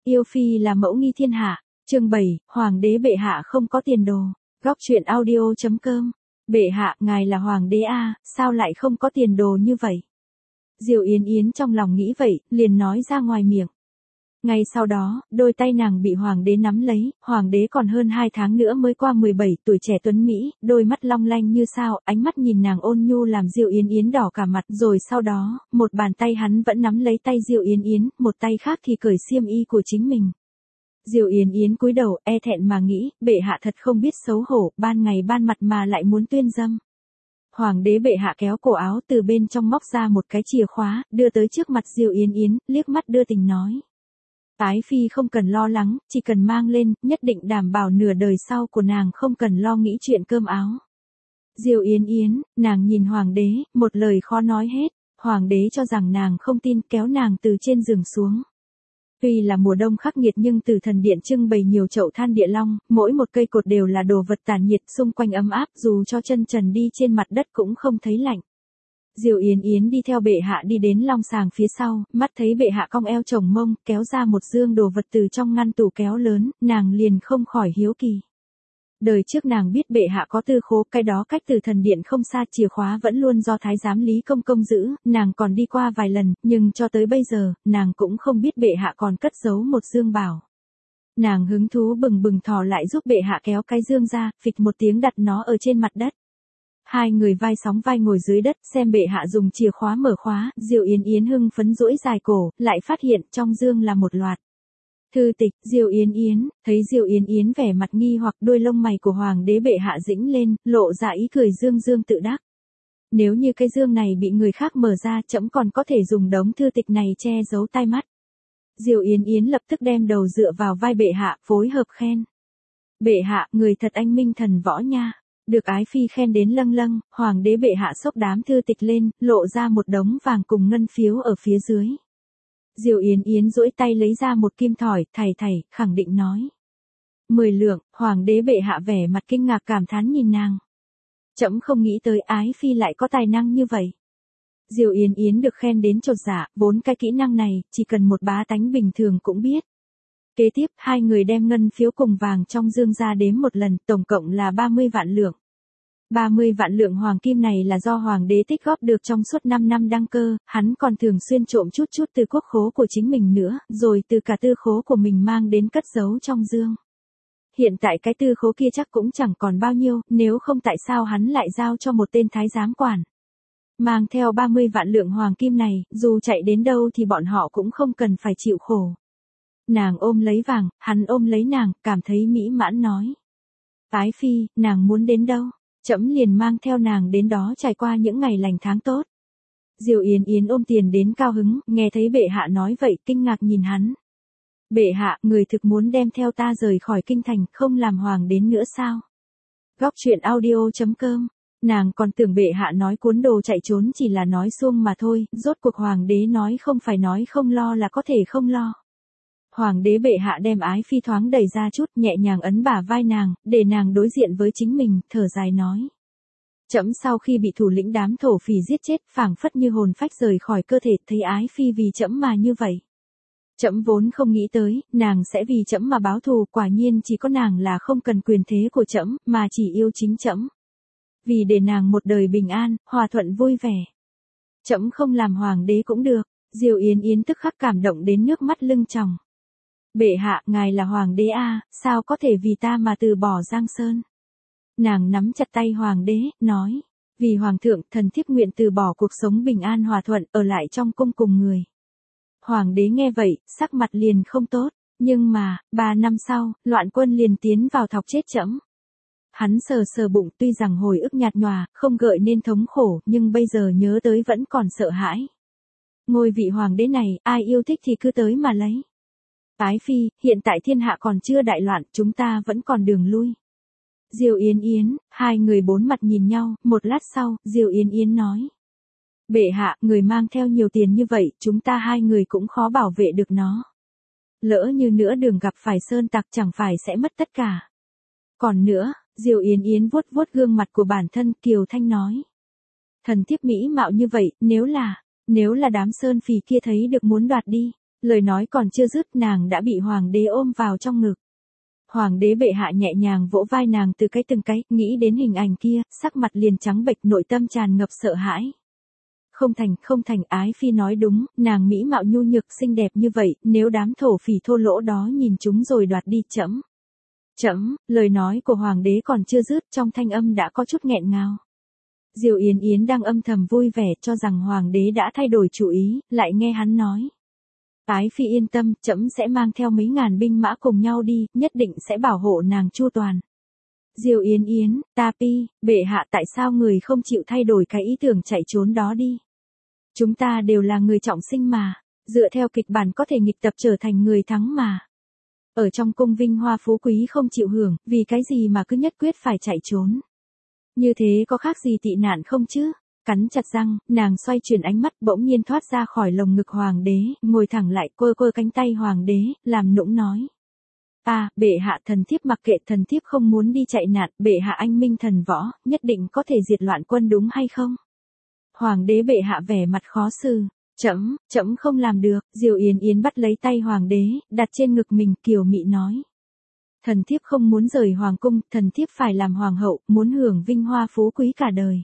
Yêu phi là mẫu nghi thiên hạ. Chương 7, Hoàng đế bệ hạ không có tiền đồ. Góc truyện audio.com. Bệ hạ, ngài là hoàng đế a, sao lại không có tiền đồ như vậy? Diệu Yến Yến trong lòng nghĩ vậy, liền nói ra ngoài miệng. Ngay sau đó, đôi tay nàng bị hoàng đế nắm lấy, hoàng đế còn hơn 2 tháng nữa mới qua 17 tuổi, trẻ tuấn Mỹ, đôi mắt long lanh như sao, ánh mắt nhìn nàng ôn nhu làm Diệu Yến Yến đỏ cả mặt, rồi sau đó, một bàn tay hắn vẫn nắm lấy tay Diệu Yến Yến, một tay khác thì cởi xiêm y của chính mình. Diệu Yến Yến cúi đầu, e thẹn mà nghĩ, bệ hạ thật không biết xấu hổ, ban ngày ban mặt mà lại muốn tuyên dâm. Hoàng đế bệ hạ kéo cổ áo từ bên trong móc ra một cái chìa khóa, đưa tới trước mặt Diệu Yến Yến, liếc mắt đưa tình nói. Ái phi không cần lo lắng, chỉ cần mang lên, nhất định đảm bảo nửa đời sau của nàng không cần lo nghĩ chuyện cơm áo. Diệu Yến Yến, nàng nhìn hoàng đế, một lời khó nói hết, hoàng đế cho rằng nàng không tin, kéo nàng từ trên giường xuống. Tuy là mùa đông khắc nghiệt nhưng từ thần điện trưng bày nhiều chậu than địa long, mỗi một cây cột đều là đồ vật tản nhiệt, xung quanh ấm áp, dù cho chân trần đi trên mặt đất cũng không thấy lạnh. Diệu Yến Yến đi theo bệ hạ đi đến long sàng phía sau, mắt thấy bệ hạ cong eo chồng mông, kéo ra một dương đồ vật từ trong ngăn tủ kéo lớn, nàng liền không khỏi hiếu kỳ. Đời trước nàng biết bệ hạ có tư khố, cái đó cách từ thần điện không xa, chìa khóa vẫn luôn do thái giám Lý Công Công giữ, nàng còn đi qua vài lần, nhưng cho tới bây giờ, nàng cũng không biết bệ hạ còn cất giấu một dương bảo. Nàng hứng thú bừng bừng thò lại giúp bệ hạ kéo cái dương ra, phịch một tiếng đặt nó ở trên mặt đất. Hai người vai sóng vai ngồi dưới đất, xem bệ hạ dùng chìa khóa mở khóa, Diệu Yến Yến hưng phấn duỗi dài cổ, lại phát hiện trong dương là một loạt thư tịch. Diệu Yến Yến, thấy Diệu Yến Yến vẻ mặt nghi hoặc, đôi lông mày của hoàng đế bệ hạ dĩnh lên, lộ ra ý cười dương dương tự đắc. Nếu như cái dương này bị người khác mở ra, trẫm còn có thể dùng đống thư tịch này che giấu tai mắt. Diệu Yến Yến lập tức đem đầu dựa vào vai bệ hạ, phối hợp khen. Bệ hạ, người thật anh minh thần võ nha. Được ái phi khen đến lâng lâng, hoàng đế bệ hạ xốc đám thư tịch lên, lộ ra một đống vàng cùng ngân phiếu ở phía dưới. Diệu Yến Yến duỗi tay lấy ra một kim thỏi, thảy, khẳng định nói. 10 lượng, hoàng đế bệ hạ vẻ mặt kinh ngạc cảm thán nhìn nàng. Trẫm không nghĩ tới ái phi lại có tài năng như vậy. Diệu Yến Yến được khen đến chột dạ, 4 cái kỹ năng này, chỉ cần một bá tánh bình thường cũng biết. Kế tiếp, hai người đem ngân phiếu cùng vàng trong dương ra đếm một lần, tổng cộng là 30 vạn lượng. 30 vạn lượng hoàng kim này là do hoàng đế tích góp được trong suốt 5 năm đăng cơ, hắn còn thường xuyên trộm chút từ quốc khố của chính mình nữa, rồi từ cả tư khố của mình mang đến cất giấu trong dương. Hiện tại cái tư khố kia chắc cũng chẳng còn bao nhiêu, nếu không tại sao hắn lại giao cho một tên thái giám quản. Mang theo 30 vạn lượng hoàng kim này, dù chạy đến đâu thì bọn họ cũng không cần phải chịu khổ. Nàng ôm lấy vàng, hắn ôm lấy nàng, cảm thấy mỹ mãn nói. Ái phi, nàng muốn đến đâu? Trẫm liền mang theo nàng đến đó trải qua những ngày lành tháng tốt. Diệu Yến Yến ôm tiền đến cao hứng, nghe thấy bệ hạ nói vậy, kinh ngạc nhìn hắn. Bệ hạ, người thực muốn đem theo ta rời khỏi kinh thành, không làm hoàng đến nữa sao? Góc truyện audio.com. Nàng còn tưởng bệ hạ nói cuốn đồ chạy trốn chỉ là nói suông mà thôi, rốt cuộc hoàng đế nói không phải nói không lo là có thể không lo. Hoàng đế bệ hạ đem ái phi thoáng đẩy ra chút, nhẹ nhàng ấn bả vai nàng, để nàng đối diện với chính mình, thở dài nói. Trẫm sau khi bị thủ lĩnh đám thổ phỉ giết chết, phảng phất như hồn phách rời khỏi cơ thể, thấy ái phi vì trẫm mà như vậy. Trẫm vốn không nghĩ tới, nàng sẽ vì trẫm mà báo thù, quả nhiên chỉ có nàng là không cần quyền thế của trẫm, mà chỉ yêu chính trẫm. Vì để nàng một đời bình an, hòa thuận vui vẻ. Trẫm không làm hoàng đế cũng được. Diệu Yến Yến tức khắc cảm động đến nước mắt lưng tròng. Bệ hạ, ngài là hoàng đế a, sao có thể vì ta mà từ bỏ Giang Sơn? Nàng nắm chặt tay hoàng đế, nói, vì hoàng thượng, thần thiếp nguyện từ bỏ cuộc sống bình an hòa thuận, ở lại trong cung cùng người. Hoàng đế nghe vậy, sắc mặt liền không tốt, nhưng mà, 3 năm sau, loạn quân liền tiến vào thọc chết trẫm. Hắn sờ bụng, tuy rằng hồi ức nhạt nhòa, không gợi nên thống khổ, nhưng bây giờ nhớ tới vẫn còn sợ hãi. Ngôi vị hoàng đế này, ai yêu thích thì cứ tới mà lấy. Ái phi, hiện tại thiên hạ còn chưa đại loạn, chúng ta vẫn còn đường lui. Diệu Yến Yến, hai người bốn mặt nhìn nhau, một lát sau, Diệu Yến Yến nói. Bệ hạ, người mang theo nhiều tiền như vậy, chúng ta hai người cũng khó bảo vệ được nó. Lỡ như nữa đường gặp phải sơn tặc chẳng phải sẽ mất tất cả. Còn nữa, Diệu Yến Yến vuốt gương mặt của bản thân, kiều thanh nói. Thần thiếp mỹ mạo như vậy, nếu là đám sơn phì kia thấy được muốn đoạt đi, Lời nói còn chưa dứt nàng đã bị hoàng đế ôm vào trong ngực. Hoàng đế bệ hạ nhẹ nhàng vỗ vai nàng từ cái từng cái, nghĩ đến hình ảnh kia, sắc mặt liền trắng bệch, nội tâm tràn ngập sợ hãi. Không thành, ái phi nói đúng, nàng mỹ mạo nhu nhược xinh đẹp như vậy, nếu đám thổ phỉ thô lỗ đó nhìn chúng rồi đoạt đi trẫm. Lời nói của hoàng đế còn chưa dứt, trong thanh âm đã có chút nghẹn ngào. Diêu Yến Yến đang âm thầm vui vẻ cho rằng hoàng đế đã thay đổi chủ ý, lại nghe hắn nói. Ái phi yên tâm, trẫm sẽ mang theo mấy ngàn binh mã cùng nhau đi, nhất định sẽ bảo hộ nàng chu toàn. Diêu Yến Yến, bệ hạ tại sao người không chịu thay đổi cái ý tưởng chạy trốn đó đi? Chúng ta đều là người trọng sinh mà, dựa theo kịch bản có thể nghịch tập trở thành người thắng mà. Ở trong cung vinh hoa phú quý không chịu hưởng, vì cái gì mà cứ nhất quyết phải chạy trốn? Như thế có khác gì tị nạn không chứ? Cắn chặt răng, nàng xoay chuyển ánh mắt bỗng nhiên thoát ra khỏi lồng ngực hoàng đế, ngồi thẳng lại quơ cánh tay hoàng đế, làm nũng nói. Bệ hạ thần thiếp mặc kệ, thần thiếp không muốn đi chạy nạn, bệ hạ anh minh thần võ, nhất định có thể diệt loạn quân đúng hay không? Hoàng đế bệ hạ vẻ mặt khó xử. Trẫm không làm được. Diêu Yến Yến bắt lấy tay hoàng đế, đặt trên ngực mình, kiều mị nói. Thần thiếp không muốn rời hoàng cung, thần thiếp phải làm hoàng hậu, muốn hưởng vinh hoa phú quý cả đời.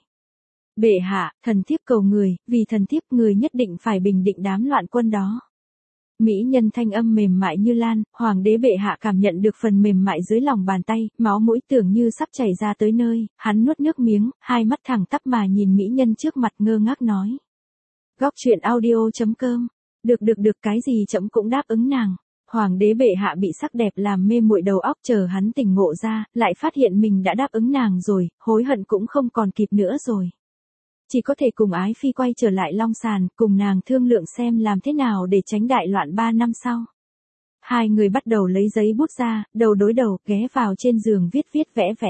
Bệ hạ, thần thiếp cầu người, vì thần thiếp người nhất định phải bình định đám loạn quân đó. Mỹ nhân thanh âm mềm mại như lan, hoàng đế bệ hạ cảm nhận được phần mềm mại dưới lòng bàn tay, máu mũi tưởng như sắp chảy ra tới nơi, hắn nuốt nước miếng, hai mắt thẳng tắp mà nhìn mỹ nhân trước mặt ngơ ngác nói. Góc truyện audio.com. Được, cái gì trẫm cũng đáp ứng nàng. Hoàng đế bệ hạ bị sắc đẹp làm mê muội đầu óc, chờ hắn tỉnh ngộ ra, lại phát hiện mình đã đáp ứng nàng rồi, hối hận cũng không còn kịp nữa rồi. Chỉ có thể cùng ái phi quay trở lại Long Sàn, cùng nàng thương lượng xem làm thế nào để tránh đại loạn 3 năm sau. Hai người bắt đầu lấy giấy bút ra, đầu đối đầu, ghé vào trên giường viết vẽ.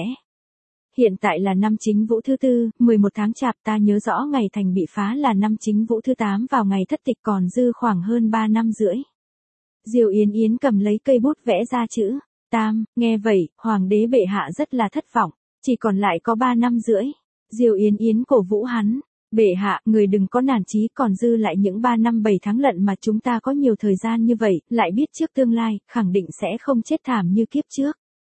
Hiện tại là năm Chính Vũ thứ 4, 11 tháng Chạp, ta nhớ rõ ngày thành bị phá là năm Chính Vũ thứ 8 vào ngày thất tịch, còn dư khoảng hơn 3 năm rưỡi. Diêu Yến Yến cầm lấy cây bút vẽ ra chữ Tam, nghe vậy, hoàng đế bệ hạ rất là thất vọng, chỉ còn lại có 3 năm rưỡi. Diêu Yến Yến cổ vũ hắn. Bệ hạ, người đừng có nản chí, còn dư lại những 3 năm 7 tháng lận mà, chúng ta có nhiều thời gian như vậy, lại biết trước tương lai, khẳng định sẽ không chết thảm như kiếp trước.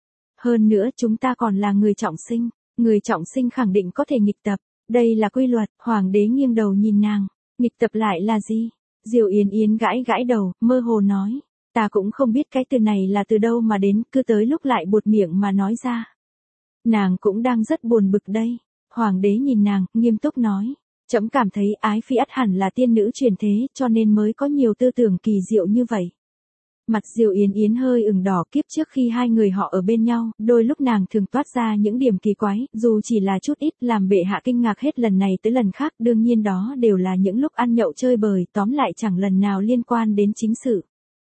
Hơn nữa chúng ta còn là người trọng sinh khẳng định có thể nghịch tập, đây là quy luật. Hoàng đế nghiêng đầu nhìn nàng, nghịch tập lại là gì? Diêu Yến Yến gãi đầu, mơ hồ nói, ta cũng không biết cái từ này là từ đâu mà đến, cứ tới lúc lại buột miệng mà nói ra. Nàng cũng đang rất buồn bực đây. Hoàng đế nhìn nàng, nghiêm túc nói, trẫm cảm thấy ái phi ắt hẳn là tiên nữ truyền thế, cho nên mới có nhiều tư tưởng kỳ diệu như vậy. Mặt Diêu Yến Yến hơi ửng đỏ, kiếp trước khi hai người họ ở bên nhau, đôi lúc nàng thường toát ra những điểm kỳ quái, dù chỉ là chút ít, làm bệ hạ kinh ngạc hết lần này tới lần khác, đương nhiên đó đều là những lúc ăn nhậu chơi bời, tóm lại chẳng lần nào liên quan đến chính sự.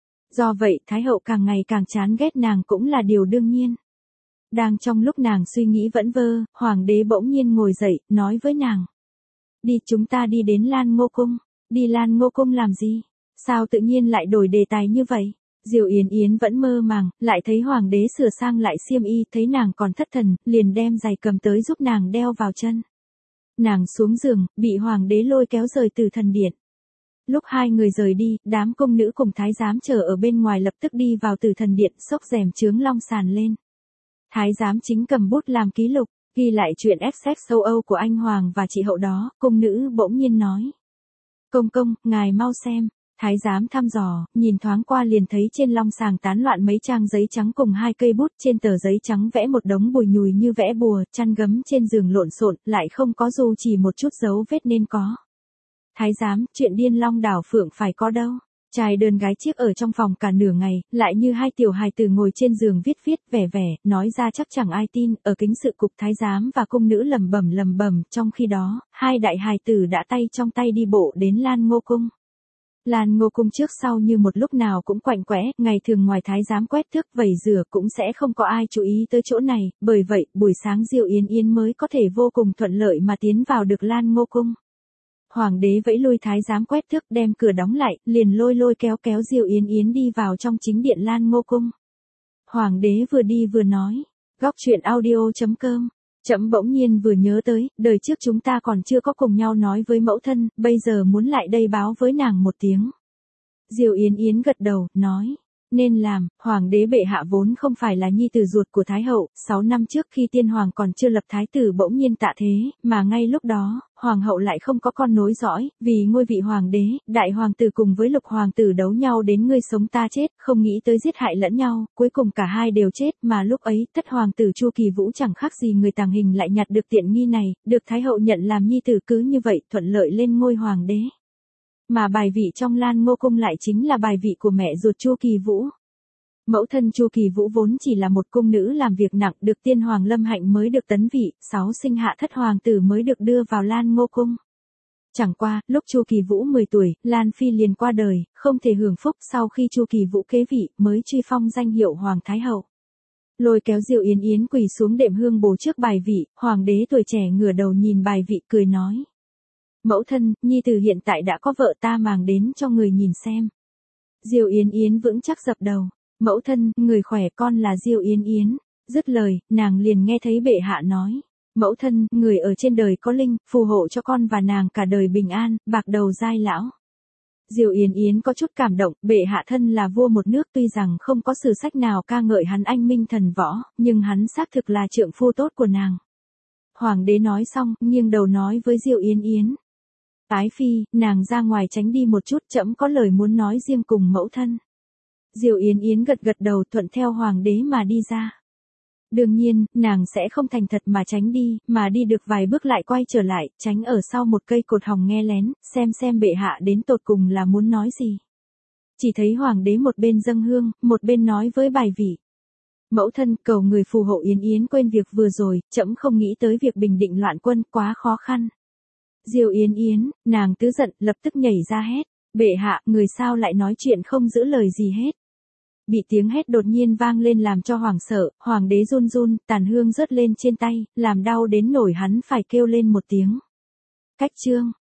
Do vậy, Thái hậu càng ngày càng chán ghét nàng cũng là điều đương nhiên. Đang trong lúc nàng suy nghĩ vẩn vơ, hoàng đế bỗng nhiên ngồi dậy, nói với nàng. Đi, chúng ta đi đến Lan Ngô Cung. Đi Lan Ngô Cung làm gì? Sao tự nhiên lại đổi đề tài như vậy? Diêu Yến Yến vẫn mơ màng, lại thấy hoàng đế sửa sang lại xiêm y, thấy nàng còn thất thần, liền đem giày cầm tới giúp nàng đeo vào chân. Nàng xuống giường, bị hoàng đế lôi kéo rời từ thần điện. Lúc hai người rời đi, đám công nữ cùng thái giám chờ ở bên ngoài lập tức đi vào từ thần điện, xốc rèm chướng Long Sàn lên. Thái giám chính cầm bút làm ký lục, ghi lại chuyện XXOO của anh hoàng và chị hậu đó. Cung nữ bỗng nhiên nói. Công, ngài mau xem. Thái giám thăm dò, nhìn thoáng qua liền thấy trên long sàng tán loạn mấy trang giấy trắng cùng 2 cây bút, trên tờ giấy trắng vẽ một đống bùi nhùi như vẽ bùa, chăn gấm trên giường lộn xộn, lại không có dù chỉ một chút dấu vết nên có. Thái giám, chuyện điên long đảo phượng phải có đâu. Trai đơn gái chiếc ở trong phòng cả nửa ngày, lại như hai tiểu hài tử ngồi trên giường viết vẻ, nói ra chắc chẳng ai tin. Ở kính sự cục, thái giám và cung nữ lẩm bẩm, trong khi đó, hai đại hài tử đã tay trong tay đi bộ đến Lan Ngô Cung. Lan Ngô Cung trước sau như một lúc nào cũng quạnh quẽ, ngày thường ngoài thái giám quét thước vẩy rửa cũng sẽ không có ai chú ý tới chỗ này, bởi vậy, buổi sáng Diêu Yến Yến mới có thể vô cùng thuận lợi mà tiến vào được Lan Ngô Cung. Hoàng đế vẫy lui thái giám quét thước, đem cửa đóng lại, liền lôi kéo Diêu Yến Yến đi vào trong chính điện Lan Ngô Cung. Hoàng đế vừa đi vừa nói, góc truyện audio.com. Trẫm bỗng nhiên vừa nhớ tới, đời trước chúng ta còn chưa có cùng nhau nói với mẫu thân, bây giờ muốn lại đây báo với nàng một tiếng. Diêu Yến Yến gật đầu, nói. Nên làm, hoàng đế bệ hạ vốn không phải là nhi tử ruột của Thái hậu, 6 năm trước khi tiên hoàng còn chưa lập thái tử bỗng nhiên tạ thế, mà ngay lúc đó, hoàng hậu lại không có con nối dõi, vì ngôi vị hoàng đế, đại hoàng tử cùng với lục hoàng tử đấu nhau đến ngươi sống ta chết, không nghĩ tới giết hại lẫn nhau, cuối cùng cả hai đều chết, mà lúc ấy, thất hoàng tử Chu Kỳ Vũ chẳng khác gì người tàng hình lại nhặt được tiện nghi này, được Thái hậu nhận làm nhi tử, cứ như vậy thuận lợi lên ngôi hoàng đế. Mà bài vị trong Lan Ngô cung lại chính là bài vị của mẹ ruột Chu Kỳ Vũ. Mẫu thân Chu Kỳ Vũ vốn chỉ là một cung nữ làm việc nặng, được tiên hoàng Lâm Hạnh mới được tấn vị, 6 sinh hạ thất hoàng tử mới được đưa vào Lan Ngô cung. Chẳng qua, lúc Chu Kỳ Vũ 10 tuổi, Lan Phi liền qua đời, không thể hưởng phúc, sau khi Chu Kỳ Vũ kế vị, mới truy phong danh hiệu Hoàng Thái Hậu. Lôi kéo Diêu Yến Yến quỳ xuống đệm hương bồ trước bài vị, hoàng đế tuổi trẻ ngửa đầu nhìn bài vị cười nói. Mẫu thân, nhi tử hiện tại đã có vợ, ta mang đến cho người nhìn xem. Diêu Yến Yến vững chắc dập đầu. Mẫu thân, người khỏe, con là Diêu Yến Yến. Dứt lời, nàng liền nghe thấy bệ hạ nói. Mẫu thân, người ở trên đời có linh, phù hộ cho con và nàng cả đời bình an, bạc đầu giai lão. Diêu Yến Yến có chút cảm động, bệ hạ thân là vua một nước, tuy rằng không có sử sách nào ca ngợi hắn anh minh thần võ, nhưng hắn xác thực là trượng phu tốt của nàng. Hoàng đế nói xong, nghiêng đầu nói với Diêu Yến Yến. Ái phi, nàng ra ngoài tránh đi một chút, trẫm có lời muốn nói riêng cùng mẫu thân. Diêu Yến Yến gật gật đầu, thuận theo hoàng đế mà đi ra. Đương nhiên, nàng sẽ không thành thật mà tránh đi, mà đi được vài bước lại quay trở lại, tránh ở sau một cây cột hồng nghe lén, xem bệ hạ đến tột cùng là muốn nói gì. Chỉ thấy hoàng đế một bên dâng hương, một bên nói với bài vị. Mẫu thân, cầu người phù hộ Yến Yến quên việc vừa rồi, trẫm không nghĩ tới việc bình định loạn quân, quá khó khăn. Diêu Yến Yến, nàng tứ giận, lập tức nhảy ra hét. Bệ hạ, người sao lại nói chuyện không giữ lời gì hết. Bị tiếng hét đột nhiên vang lên làm cho hoảng sợ, hoàng đế run run, tàn hương rớt lên trên tay, làm đau đến nổi hắn phải kêu lên một tiếng. Cách chương.